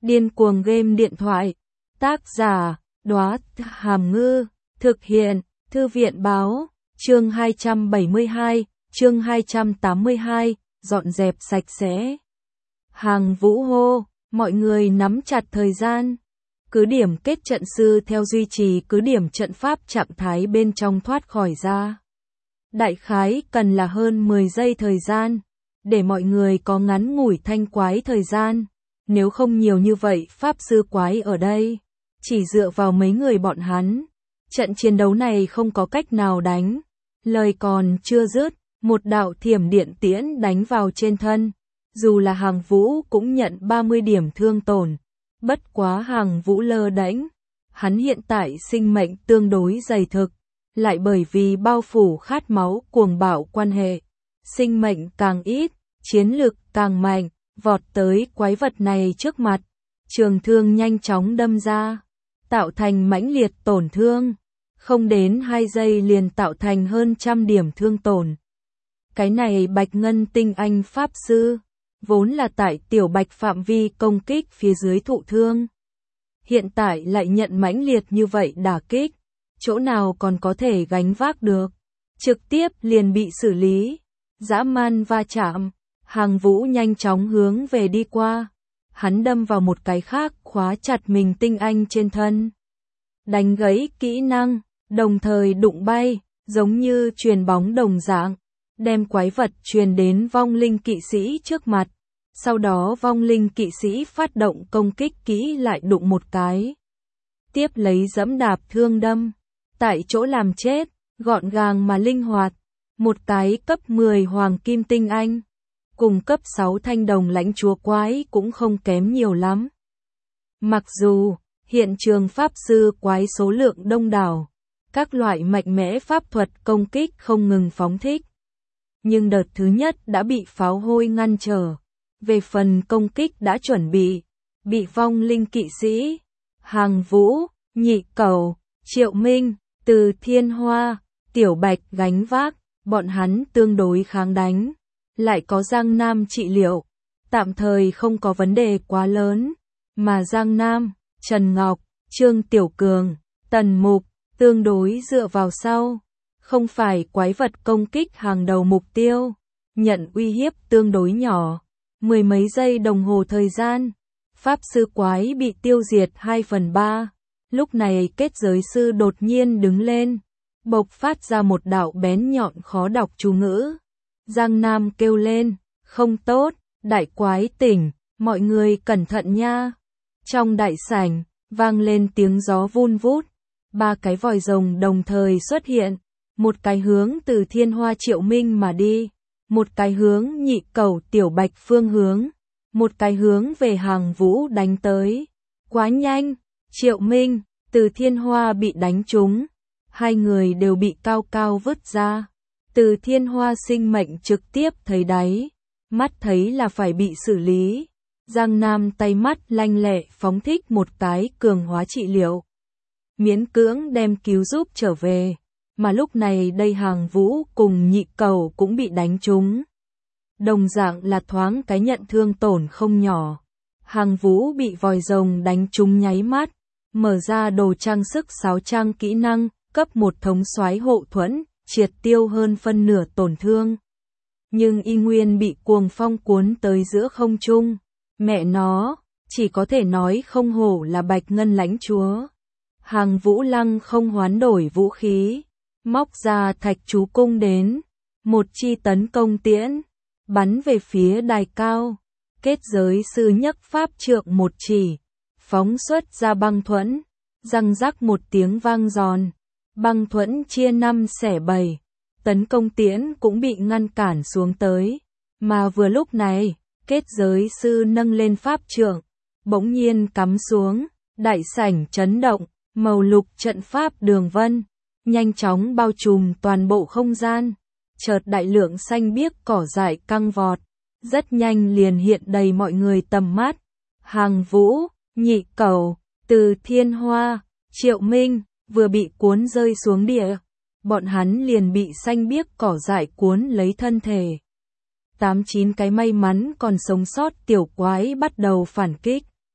Điên cuồng game điện thoại. Tác giả, Đóa Hàm Ngư. Thực hiện, Thư viện báo. Chương 272, chương 282, dọn dẹp sạch sẽ. Hàng Vũ hô, mọi người nắm chặt thời gian. Cứ điểm kết trận sư theo duy trì cứ điểm trận pháp trạng thái bên trong thoát khỏi ra. Đại khái cần là hơn 10 giây thời gian, để mọi người có ngắn ngủi thanh quái thời gian. Nếu không nhiều như vậy pháp sư quái ở đây, chỉ dựa vào mấy người bọn hắn. Trận chiến đấu này không có cách nào đánh. Lời còn chưa dứt, một đạo thiểm điện tiễn đánh vào trên thân. Dù là Hàng Vũ cũng nhận 30 điểm thương tổn. Bất quá Hàng Vũ lơ đễnh. Hắn hiện tại sinh mệnh tương đối dày thực. Lại bởi vì bao phủ khát máu cuồng bạo quan hệ. Sinh mệnh càng ít, chiến lực càng mạnh, vọt tới quái vật này trước mặt. Trường thương nhanh chóng đâm ra, tạo thành mãnh liệt tổn thương. Không đến 2 giây liền tạo thành hơn 100 điểm thương tổn. Cái này Bạch Ngân tinh anh pháp sư, vốn là tại tiểu bạch phạm vi công kích phía dưới thụ thương. Hiện tại lại nhận mãnh liệt như vậy đả kích, chỗ nào còn có thể gánh vác được, trực tiếp liền bị xử lý. Dã man va chạm, Hàng Vũ nhanh chóng hướng về đi qua. Hắn đâm vào một cái khác khóa chặt mình tinh anh trên thân. Đánh gãy kỹ năng, đồng thời đụng bay, giống như chuyền bóng đồng dạng, đem quái vật truyền đến vong linh kỵ sĩ trước mặt. Sau đó vong linh kỵ sĩ phát động công kích kỹ lại đụng một cái. Tiếp lấy giẫm đạp thương đâm, tại chỗ làm chết, gọn gàng mà linh hoạt. Một cái cấp 10 hoàng kim tinh anh, cùng cấp 6 thanh đồng lãnh chúa quái cũng không kém nhiều lắm. Mặc dù hiện trường pháp sư quái số lượng đông đảo, các loại mạnh mẽ pháp thuật công kích không ngừng phóng thích, nhưng đợt thứ nhất đã bị pháo hôi ngăn trở. Về phần công kích đã chuẩn bị vong linh kỵ sĩ, Hàng Vũ, Nhị Cẩu, Triệu Minh, Từ Thiên Hoa, Tiểu Bạch gánh vác, bọn hắn tương đối kháng đánh. Lại có Giang Nam trị liệu, tạm thời không có vấn đề quá lớn, mà Giang Nam, Trần Ngọc, Trương Tiểu Cường, Tần Mục, tương đối dựa vào sau, không phải quái vật công kích hàng đầu mục tiêu, nhận uy hiếp tương đối nhỏ. 10 mấy giây đồng hồ thời gian, pháp sư quái bị tiêu diệt 2/3. Lúc này kết giới sư đột nhiên đứng lên, bộc phát ra một đạo bén nhọn khó đọc chú ngữ. Giang Nam kêu lên, không tốt, đại quái tỉnh, mọi người cẩn thận nha. Trong đại sảnh, vang lên tiếng gió vun vút, 3 cái vòi rồng đồng thời xuất hiện, một cái hướng từ Thiên Hoa Triệu Minh mà đi, một cái hướng Nhị Cẩu Tiểu Bạch phương hướng, một cái hướng về Hàng Vũ đánh tới. Quá nhanh, Triệu Minh, Từ Thiên Hoa bị đánh trúng, hai người đều bị cao cao vứt ra. Từ Thiên Hoa sinh mệnh trực tiếp thấy đáy, mắt thấy là phải bị xử lý. Giang Nam tay mắt lanh lẹ phóng thích một cái cường hóa trị liệu, miễn cưỡng đem cứu giúp trở về. Mà lúc này đây Hàng Vũ cùng Nhị Cẩu cũng bị đánh trúng. Đồng dạng là thoáng cái nhận thương tổn không nhỏ. Hàng Vũ bị vòi rồng đánh trúng nháy mắt, mở ra đồ trang sức 6 trang kỹ năng, cấp 1 thống soái hộ thuẫn, triệt tiêu hơn phân nửa tổn thương. Nhưng y nguyên bị cuồng phong cuốn tới giữa không trung. Mẹ nó, chỉ có thể nói không hổ là Bạch Ngân lãnh chúa. Hàng Vũ lăng không hoán đổi vũ khí, móc ra thạch chú cung đến, một chi tấn công tiễn, bắn về phía đài cao. Kết giới sư nhấc pháp trượng một chỉ, phóng xuất ra băng thuẫn, răng rắc một tiếng vang giòn, băng thuẫn chia 5 xẻ 7, tấn công tiễn cũng bị ngăn cản xuống tới. Mà vừa lúc này, kết giới sư nâng lên pháp trượng, bỗng nhiên cắm xuống, đại sảnh chấn động, màu lục trận pháp đường vân nhanh chóng bao trùm toàn bộ không gian. Chợt đại lượng xanh biếc cỏ dại căng vọt, rất nhanh liền hiện đầy mọi người tầm mắt. Hàng Vũ, Nhị Cẩu, Từ Thiên Hoa, Triệu Minh vừa bị cuốn rơi xuống địa, bọn hắn liền bị xanh biếc cỏ dại cuốn lấy thân thể. 8-9 cái may mắn còn sống sót tiểu quái bắt đầu phản kích.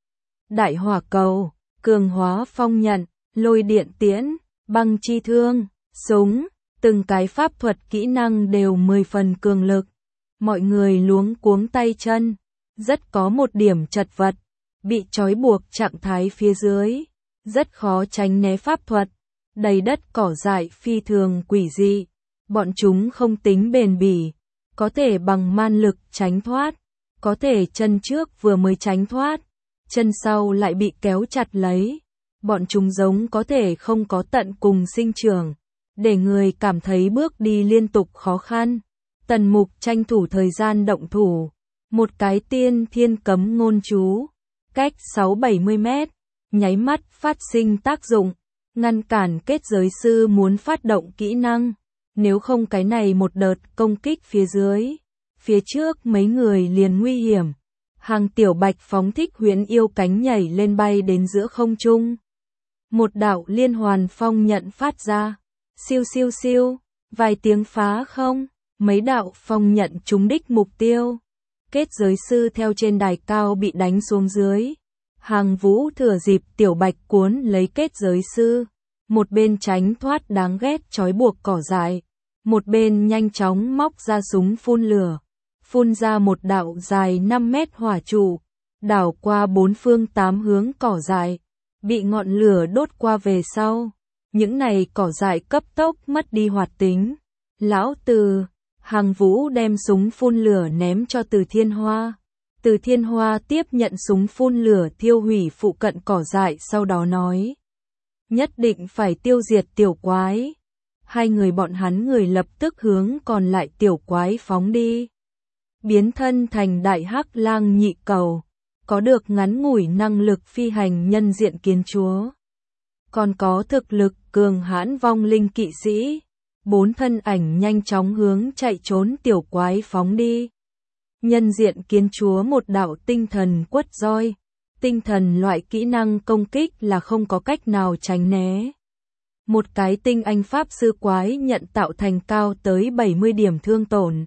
đại hỏa cầu, cường hóa phong nhận, lôi điện tiễn, băng chi thương, súng, từng cái pháp thuật kỹ năng đều 10 phần cường lực. Mọi người luống cuống tay chân, rất có một điểm chật vật, bị trói buộc trạng thái phía dưới, rất khó tránh né pháp thuật, đầy đất cỏ dại phi thường quỷ dị, bọn chúng không tính bền bỉ, có thể bằng man lực tránh thoát, có thể chân trước vừa mới tránh thoát, chân sau lại bị kéo chặt lấy, bọn chúng giống có thể không có tận cùng sinh trưởng, để người cảm thấy bước đi liên tục khó khăn. Tần Mục tranh thủ thời gian động thủ, một cái tiên thiên cấm ngôn chú, cách 6-70 mét, nháy mắt phát sinh tác dụng, ngăn cản kết giới sư muốn phát động kỹ năng, nếu không cái này một đợt công kích phía dưới, phía trước mấy người liền nguy hiểm. Hàng Tiểu Bạch phóng thích huyễn yêu cánh nhảy lên bay đến giữa không trung. Một đạo liên hoàn phong nhận phát ra, siêu siêu siêu, vài tiếng phá không, mấy đạo phong nhận trúng đích mục tiêu. Kết giới sư theo trên đài cao bị đánh xuống dưới. Hàng Vũ thừa dịp Tiểu Bạch cuốn lấy kết giới sư, một bên tránh thoát đáng ghét trói buộc cỏ dại, một bên nhanh chóng móc ra súng phun lửa, phun ra một đạo dài 5 mét hỏa trụ, đảo qua 4 phương 8 hướng cỏ dại, bị ngọn lửa đốt qua về sau. Những này cỏ dại cấp tốc mất đi hoạt tính. Lão Từ, Hàng Vũ đem súng phun lửa ném cho Từ Thiên Hoa. Từ Thiên Hoa tiếp nhận súng phun lửa thiêu hủy phụ cận cỏ dại, sau đó nói: nhất định phải tiêu diệt tiểu quái. Hai người bọn hắn người lập tức hướng còn lại tiểu quái phóng đi. Biến thân thành đại hắc lang nhị cầu, có được ngắn ngủi năng lực phi hành nhân diện kiến chúa. Còn có thực lực cường hãn vong linh kỵ sĩ. 4 thân ảnh nhanh chóng hướng chạy trốn tiểu quái phóng đi. Nhân diện kiến chúa một đạo tinh thần quất roi. Tinh thần loại kỹ năng công kích là không có cách nào tránh né. Một cái tinh anh pháp sư quái nhận tạo thành cao tới 70 điểm thương tổn.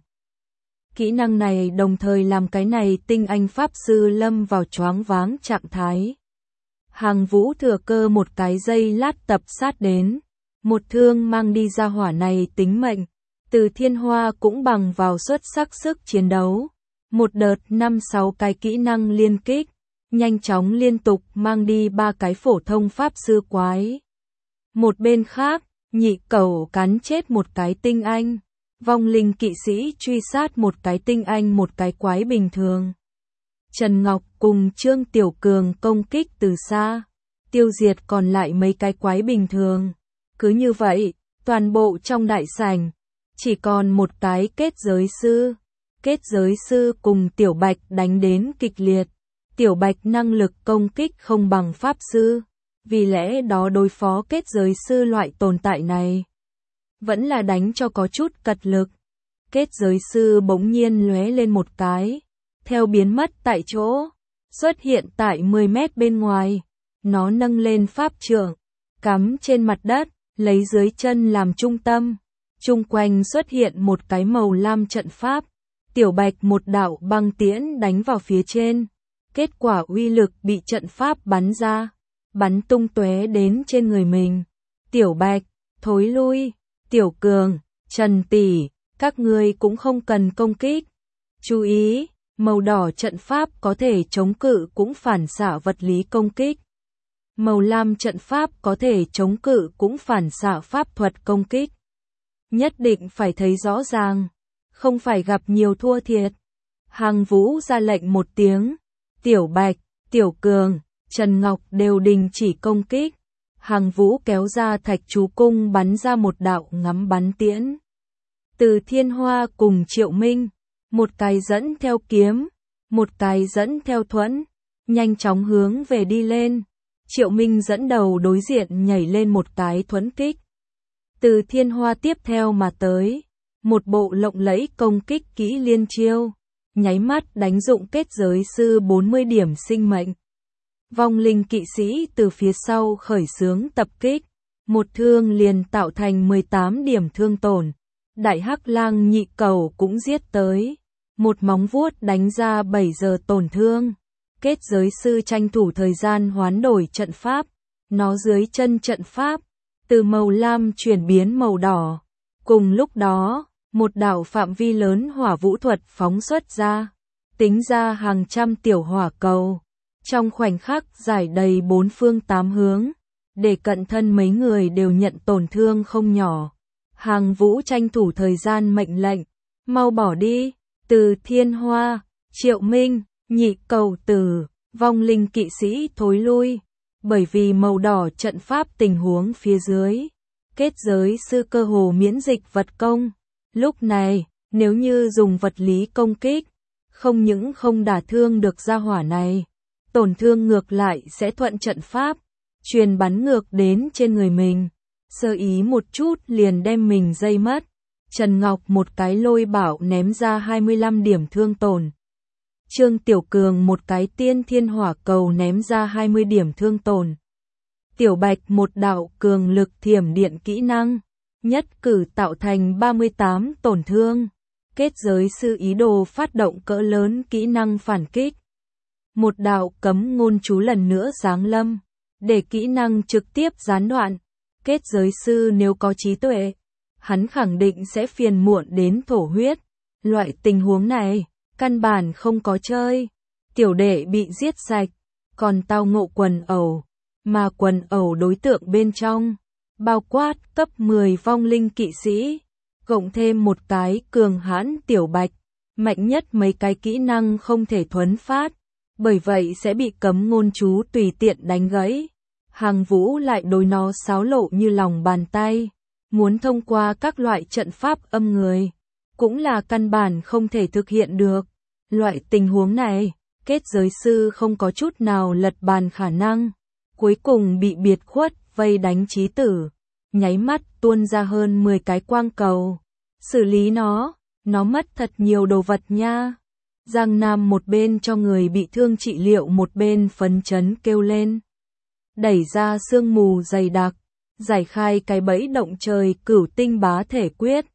Kỹ năng này đồng thời làm cái này tinh anh pháp sư lâm vào choáng váng trạng thái. Hàng Vũ thừa cơ một cái giây lát tập sát đến, một thương mang đi ra hỏa này tính mệnh. Từ Thiên Hoa cũng bằng vào xuất sắc sức chiến đấu, một đợt 5-6 cái kỹ năng liên kích, nhanh chóng liên tục mang đi 3 cái phổ thông pháp sư quái. Một bên khác, nhị cầu cắn chết một cái tinh anh, vong linh kỵ sĩ truy sát một cái tinh anh một cái quái bình thường. Trần Ngọc cùng Trương Tiểu Cường công kích từ xa, tiêu diệt còn lại mấy cái quái bình thường. Cứ như vậy, toàn bộ trong đại sảnh, chỉ còn một cái kết giới sư. Kết giới sư cùng Tiểu Bạch đánh đến kịch liệt. Tiểu Bạch năng lực công kích không bằng pháp sư, vì lẽ đó đối phó kết giới sư loại tồn tại này vẫn là đánh cho có chút cật lực. Kết giới sư bỗng nhiên lóe lên một cái, theo biến mất tại chỗ, xuất hiện tại 10 mét bên ngoài. Nó nâng lên pháp trượng, cắm trên mặt đất, lấy dưới chân làm trung tâm. Chung quanh xuất hiện một cái màu lam trận pháp. Tiểu Bạch một đạo băng tiễn đánh vào phía trên. Kết quả uy lực bị trận pháp bắn ra, bắn tung tóe đến trên người mình. Tiểu Bạch, thối lui. Tiểu Cường, Trần tỷ, các ngươi cũng không cần công kích. Chú ý, màu đỏ trận pháp có thể chống cự cũng phản xạ vật lý công kích. Màu lam trận pháp có thể chống cự cũng phản xạ pháp thuật công kích. Nhất định phải thấy rõ ràng, không phải gặp nhiều thua thiệt. Hàng Vũ ra lệnh một tiếng, Tiểu Bạch, Tiểu Cường, Trần Ngọc đều đình chỉ công kích. Hàng Vũ kéo ra thạch chú cung bắn ra một đạo ngắm bắn tiễn. Từ Thiên Hoa cùng Triệu Minh, một cái dẫn theo kiếm, một cái dẫn theo thuẫn, nhanh chóng hướng về đi lên. Triệu Minh dẫn đầu đối diện nhảy lên một cái thuẫn kích. Từ Thiên Hoa tiếp theo mà tới, một bộ lộng lẫy công kích kỹ liên chiêu, nháy mắt đánh dụng kết giới sư 40 điểm sinh mệnh. Vong linh kỵ sĩ từ phía sau khởi xướng tập kích, một thương liền tạo thành 18 điểm thương tổn. Đại hắc lang nhị cầu cũng giết tới, một móng vuốt đánh ra 7 giờ tổn thương. Kết giới sư tranh thủ thời gian hoán đổi trận pháp, nó dưới chân trận pháp, từ màu lam chuyển biến màu đỏ. Cùng lúc đó, một đạo phạm vi lớn hỏa vũ thuật phóng xuất ra, tính ra hàng trăm tiểu hỏa cầu, trong khoảnh khắc giải đầy bốn phương tám hướng, để cận thân mấy người đều nhận tổn thương không nhỏ. Hàng Vũ tranh thủ thời gian mệnh lệnh, mau bỏ đi, Từ Thiên Hoa, Triệu Minh, Nhị Cầu Tử, vong linh kỵ sĩ thối lui, bởi vì màu đỏ trận pháp tình huống phía dưới. Kết giới sư cơ hồ miễn dịch vật công. Lúc này, nếu như dùng vật lý công kích, không những không đả thương được gia hỏa này, tổn thương ngược lại sẽ thuận trận pháp, truyền bắn ngược đến trên người mình. Sơ ý một chút liền đem mình dây mất. Trần Ngọc một cái lôi bảo ném ra 25 điểm thương tổn. Trương Tiểu Cường một cái tiên thiên hỏa cầu ném ra 20 điểm thương tổn. Tiểu Bạch một đạo cường lực thiểm điện kỹ năng, nhất cử tạo thành 38 tổn thương. Kết giới sư ý đồ phát động cỡ lớn kỹ năng phản kích. Một đạo cấm ngôn chú lần nữa giáng lâm, để kỹ năng trực tiếp gián đoạn. Kết giới sư nếu có trí tuệ, hắn khẳng định sẽ phiền muộn đến thổ huyết. Loại tình huống này, căn bản không có chơi. Tiểu đệ bị giết sạch, còn tao ngộ quần ẩu, mà quần ẩu đối tượng bên trong, bao quát cấp 10 vong linh kỵ sĩ, cộng thêm một cái cường hãn Tiểu Bạch, mạnh nhất mấy cái kỹ năng không thể thuấn phát, bởi vậy sẽ bị cấm ngôn chú tùy tiện đánh gãy. Hàng Vũ lại đối nó xáo lộ như lòng bàn tay, muốn thông qua các loại trận pháp âm người, cũng là căn bản không thể thực hiện được. Loại tình huống này, kết giới sư không có chút nào lật bàn khả năng, cuối cùng bị biệt khuất vây đánh chí tử, nháy mắt tuôn ra hơn 10 cái quang cầu. Xử lý nó mất thật nhiều đồ vật nha. Giang Nam một bên cho người bị thương trị liệu một bên phấn chấn kêu lên. Đẩy ra sương mù dày đặc, giải khai cái bẫy động trời cửu tinh bá thể quyết.